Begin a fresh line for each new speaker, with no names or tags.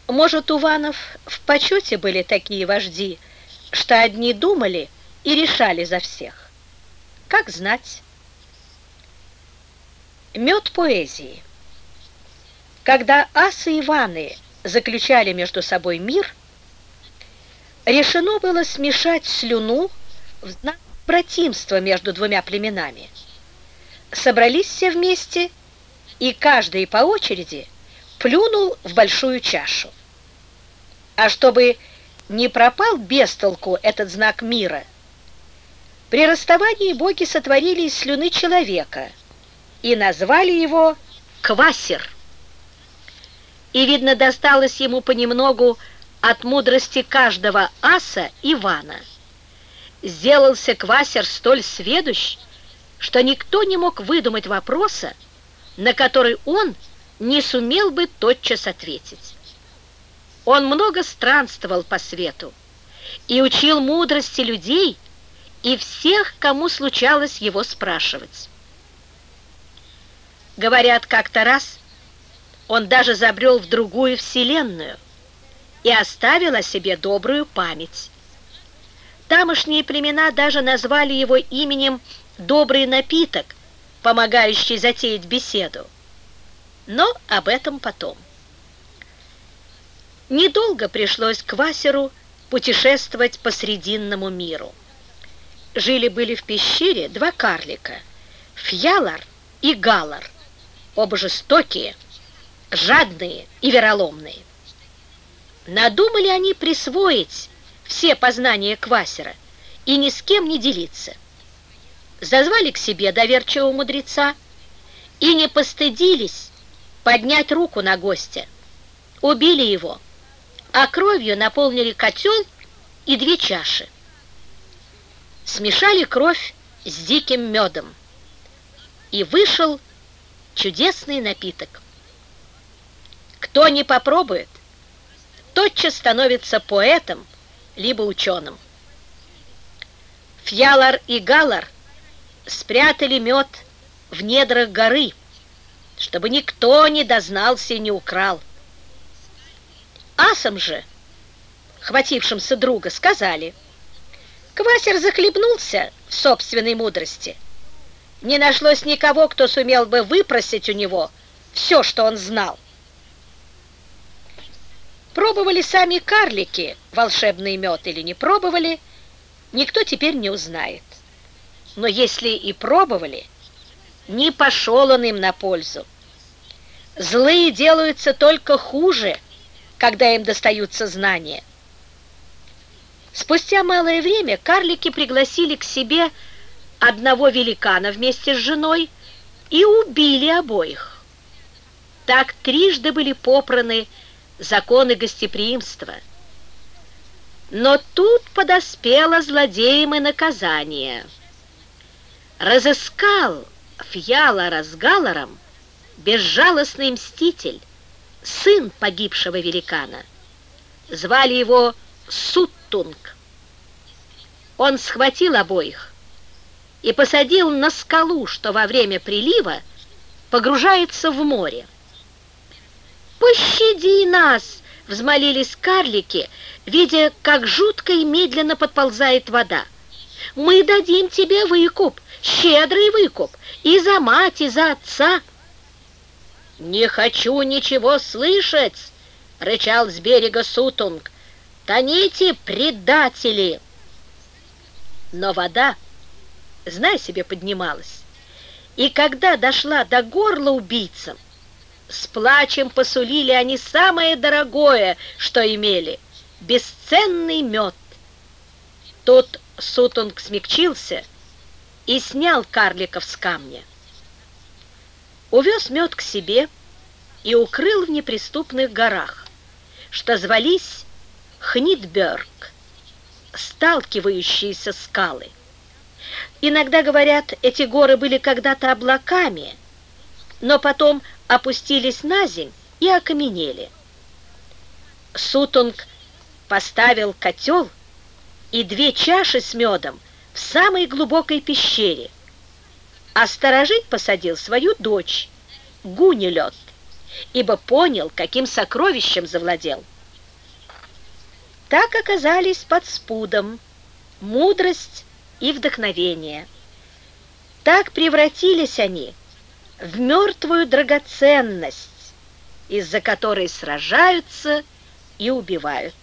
Может, у ванов в почете были такие вожди, что одни думали и решали за всех? Как знать. Мед поэзии. Когда асы и ваны заключали между собой мир, решено было смешать слюну в знак братимства между двумя племенами. Собрались все вместе, и каждый по очереди плюнул в большую чашу. А чтобы не пропал без толку этот знак мира, при расставании боги сотворили из слюны человека и назвали его Квасер. И, видно, досталось ему понемногу от мудрости каждого аса и вана. Сделался Квасер столь сведущ, что никто не мог выдумать вопроса, на который он не сумел бы тотчас ответить. Он много странствовал по свету и учил мудрости людей и всех, кому случалось его спрашивать. Говорят, как-то раз он даже забрел в другую вселенную и оставил о себе добрую память. Тамошние племена даже назвали его именем «добрый напиток», помогающий затеять беседу. Но об этом потом. Недолго пришлось Квасеру путешествовать по Срединному миру. Жили-были в пещере два карлика – Фьялар и Галар, оба жестокие, жадные и вероломные. Надумали они присвоить все познания Квасера и ни с кем не делиться. Зазвали к себе доверчивого мудреца и не постыдились поднять руку на гостя. Убили его, а кровью наполнили котел и две чаши. Смешали кровь с диким медом, и вышел чудесный напиток. Кто не попробует, тотчас становится поэтом либо ученым. Фьялар и Галар спрятали мед в недрах горы, чтобы никто не дознался и не украл. Асам же, хватившимся друга, сказали: Квасер захлебнулся в собственной мудрости. Не нашлось никого, кто сумел бы выпросить у него все, что он знал. Пробовали сами карлики волшебный мед или не пробовали, никто теперь не узнает. Но если и пробовали, не пошел он им на пользу. Злые делаются только хуже, когда им достаются знания. Спустя малое время карлики пригласили к себе одного великана вместе с женой и убили обоих. Так трижды были попраны законы гостеприимства. Но тут подоспело злодеям и наказание. Разыскал Фьялара с Галаром безжалостный мститель, сын погибшего великана. Звали его Суттунг. Он схватил обоих и посадил на скалу, что во время прилива погружается в море. «Пощади нас!» — взмолились карлики, видя, как жутко и медленно подползает вода. «Мы дадим тебе выкуп, щедрый выкуп, и за мать, и за отца». «Не хочу ничего слышать!» — рычал с берега Сутунг. «Тоните, предатели!» Но вода, знай себе, поднималась, и когда дошла до горла убийцам, с плачем посулили они самое дорогое, что имели — бесценный мед. Тут Сутунг смягчился и снял карликов с камня. Увез мед к себе и укрыл в неприступных горах, что звались Хнидберг, сталкивающиеся скалы. Иногда, говорят, эти горы были когда-то облаками, но потом опустились на земь и окаменели. Сутунг поставил котел и две чаши с медом в самой глубокой пещере, а сторожить посадил свою дочь Гунилет, ибо понял, каким сокровищем завладел. так оказались под спудом мудрость и вдохновение. Так превратились они в мертвую драгоценность, из-за которой сражаются и убивают.